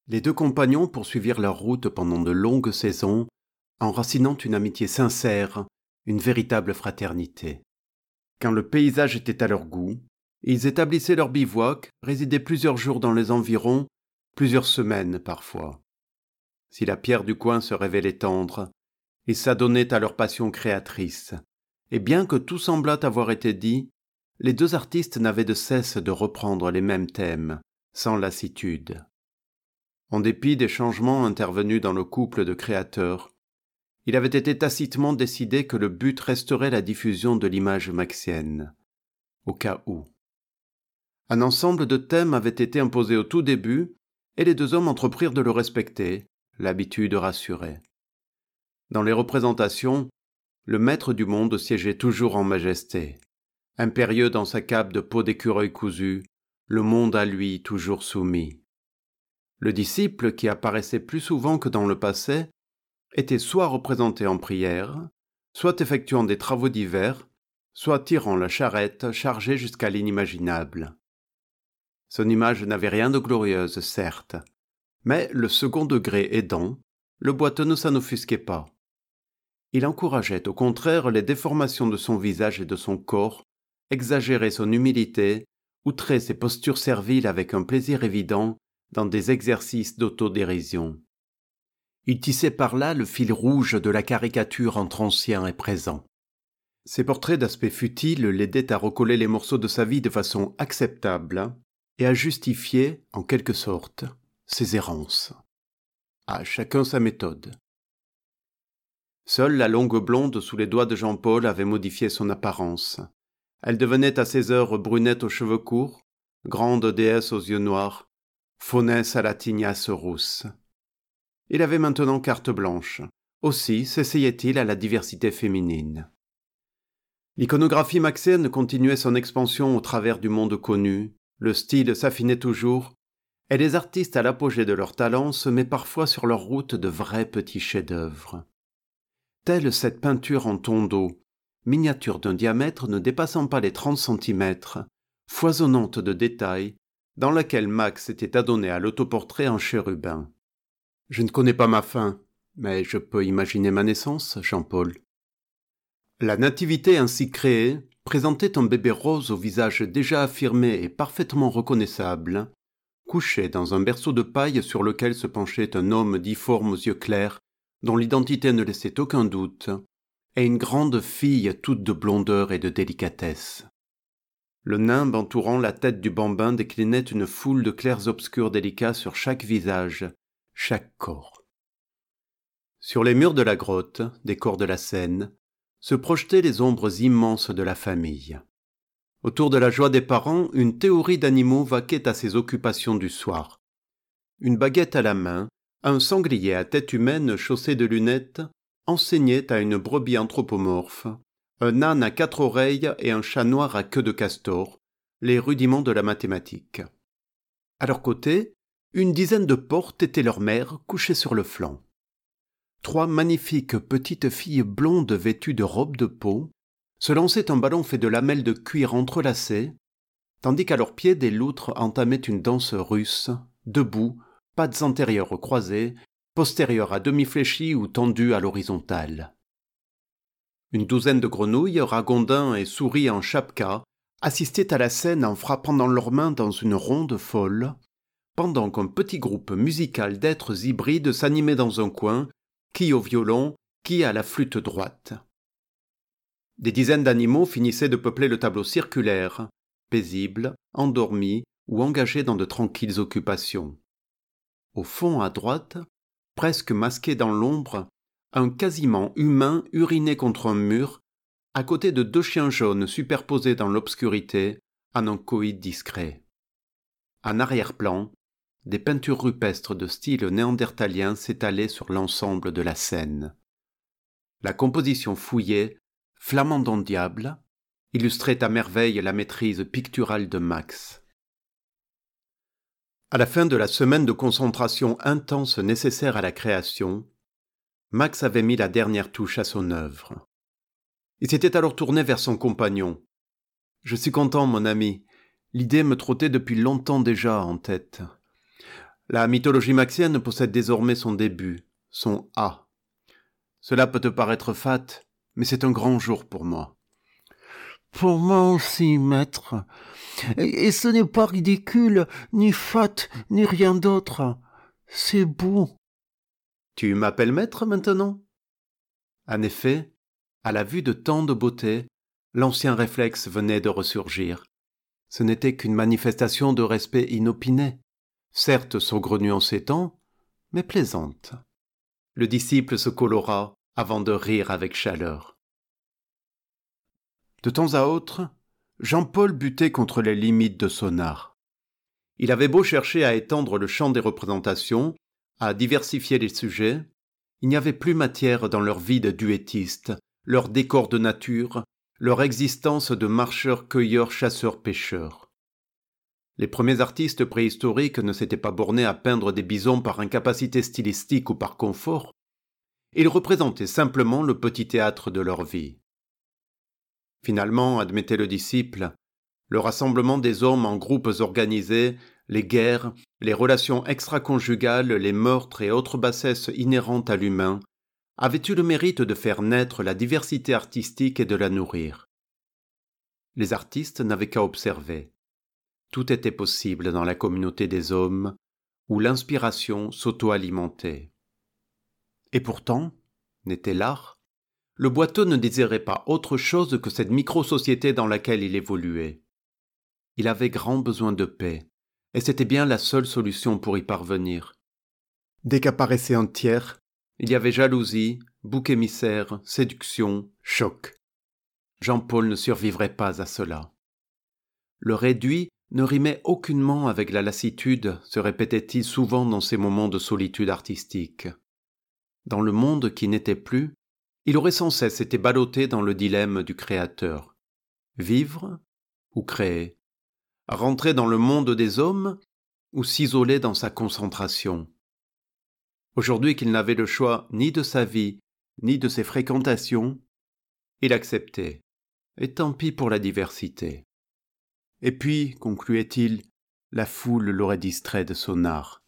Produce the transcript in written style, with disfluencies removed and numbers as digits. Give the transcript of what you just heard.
Les deux compagnons poursuivirent leur route pendant de longues saisons, enracinant une amitié sincère, une véritable fraternité. Quand le paysage était à leur goût, ils établissaient leur bivouac, résidaient plusieurs jours dans les environs, plusieurs semaines parfois. Si la pierre du coin se révélait tendre, ils s'adonnaient à leur passion créatrice, et bien que tout semblât avoir été dit, les deux artistes n'avaient de cesse de reprendre les mêmes thèmes, sans lassitude. En dépit des changements intervenus dans le couple de créateurs, il avait été tacitement décidé que le but resterait la diffusion de l'image maxienne, au cas où. Un ensemble de thèmes avait été imposé au tout début, et les deux hommes entreprirent de le respecter, l'habitude rassurait. Dans les représentations, le maître du monde siégeait toujours en majesté, impérieux dans sa cape de peau d'écureuil cousu, le monde à lui toujours soumis. Le disciple, qui apparaissait plus souvent que dans le passé, était soit représenté en prière, soit effectuant des travaux divers, soit tirant la charrette chargée jusqu'à l'inimaginable. Son image n'avait rien de glorieuse, certes, mais le second degré aidant, le boiteux ne s'en offusquait pas. Il encourageait au contraire les déformations de son visage et de son corps, exagérait son humilité, outrait ses postures serviles avec un plaisir évident dans des exercices d'autodérision. Il tissait par là le fil rouge de la caricature entre ancien et présent. Ses portraits d'aspect futile l'aidaient à recoller les morceaux de sa vie de façon acceptable et à justifier, en quelque sorte, ses errances. À chacun sa méthode. Seule la longue blonde sous les doigts de Jean-Paul avait modifié son apparence. Elle devenait à ces heures brunette aux cheveux courts, grande déesse aux yeux noirs, faunesse à la tignasse rousse. Il avait maintenant carte blanche. Aussi s'essayait-il à la diversité féminine. L'iconographie maxienne continuait son expansion au travers du monde connu, le style s'affinait toujours, et les artistes à l'apogée de leur talent semaient parfois sur leur route de vrais petits chefs-d'œuvre. Telle cette peinture en tonneau, miniature d'un diamètre ne dépassant pas les 30 centimètres, foisonnante de détails, dans laquelle Max s'était adonné à l'autoportrait en chérubin. « Je ne connais pas ma fin, mais je peux imaginer ma naissance, Jean-Paul. » La nativité ainsi créée présentait un bébé rose au visage déjà affirmé et parfaitement reconnaissable, couché dans un berceau de paille sur lequel se penchait un homme difforme aux yeux clairs, dont l'identité ne laissait aucun doute, et une grande fille toute de blondeur et de délicatesse. Le nimbe entourant la tête du bambin déclinait une foule de clairs obscurs délicats sur chaque visage, chaque corps. Sur les murs de la grotte, décor de la scène, se projetaient les ombres immenses de la famille. Autour de la joie des parents, une théorie d'animaux vaquait à ses occupations du soir. Une baguette à la main, un sanglier à tête humaine chaussé de lunettes enseignait à une brebis anthropomorphe, un âne à 4 oreilles et un chat noir à queue de castor, les rudiments de la mathématique. À leur côté, une dizaine de portes étaient leurs mères couchées sur le flanc. 3 magnifiques petites filles blondes vêtues de robes de peau se lançaient un ballon fait de lamelles de cuir entrelacées, tandis qu'à leurs pieds des loutres entamaient une danse russe, debout, pattes antérieures croisées, postérieures à demi fléchies ou tendues à l'horizontale. Une douzaine de grenouilles, ragondins et souris en chapka, assistaient à la scène en frappant dans leurs mains dans une ronde folle, pendant qu'un petit groupe musical d'êtres hybrides s'animait dans un coin, qui au violon, qui à la flûte droite. Des dizaines d'animaux finissaient de peupler le tableau circulaire, paisibles, endormis ou engagés dans de tranquilles occupations. Au fond, à droite, presque masqué dans l'ombre, un quasiment humain urinait contre un mur, à côté de 2 chiens jaunes superposés dans l'obscurité, en un coït discret. En arrière-plan, des peintures rupestres de style néandertalien s'étalaient sur l'ensemble de la scène. La composition fouillée, flamandant diable, illustrait à merveille la maîtrise picturale de Max. À la fin de la semaine de concentration intense nécessaire à la création, Max avait mis la dernière touche à son œuvre. Il s'était alors tourné vers son compagnon. « Je suis content, mon ami. L'idée me trottait depuis longtemps déjà en tête. La mythologie maxienne possède désormais son début, son A. Cela peut te paraître fat, mais c'est un grand jour pour moi. Pour moi aussi, maître. Et ce n'est pas ridicule, ni fat, ni rien d'autre. C'est beau. Tu m'appelles maître maintenant ? En effet, à la vue de tant de beauté, l'ancien réflexe venait de ressurgir. Ce n'était qu'une manifestation de respect inopiné, certes saugrenue en ces temps, mais plaisante. Le disciple se colora avant de rire avec chaleur. De temps à autre, Jean-Paul butait contre les limites de son art. Il avait beau chercher à étendre le champ des représentations, à diversifier les sujets, il n'y avait plus matière dans leur vie de duettistes, leur décor de nature, leur existence de marcheurs-cueilleurs, chasseurs-pêcheurs. Les premiers artistes préhistoriques ne s'étaient pas bornés à peindre des bisons par incapacité stylistique ou par confort. Ils représentaient simplement le petit théâtre de leur vie. Finalement, admettait le disciple, le rassemblement des hommes en groupes organisés, les guerres, les relations extra-conjugales, les meurtres et autres bassesses inhérentes à l'humain, avaient eu le mérite de faire naître la diversité artistique et de la nourrir. Les artistes n'avaient qu'à observer. Tout était possible dans la communauté des hommes, où l'inspiration s'auto-alimentait. Et pourtant, n'était l'art ? Le boiteux ne désirait pas autre chose que cette micro-société dans laquelle il évoluait. Il avait grand besoin de paix, et c'était bien la seule solution pour y parvenir. Dès qu'apparaissait un tiers, il y avait jalousie, bouc émissaire, séduction, choc. Jean-Paul ne survivrait pas à cela. Le réduit ne rimait aucunement avec la lassitude, se répétait-il souvent dans ses moments de solitude artistique. Dans le monde qui n'était plus, il aurait sans cesse été ballotté dans le dilemme du créateur. Vivre ou créer ? Rentrer dans le monde des hommes ou s'isoler dans sa concentration ? Aujourd'hui qu'il n'avait le choix ni de sa vie, ni de ses fréquentations, il acceptait. Et tant pis pour la diversité. Et puis, concluait-il, la foule l'aurait distrait de son art.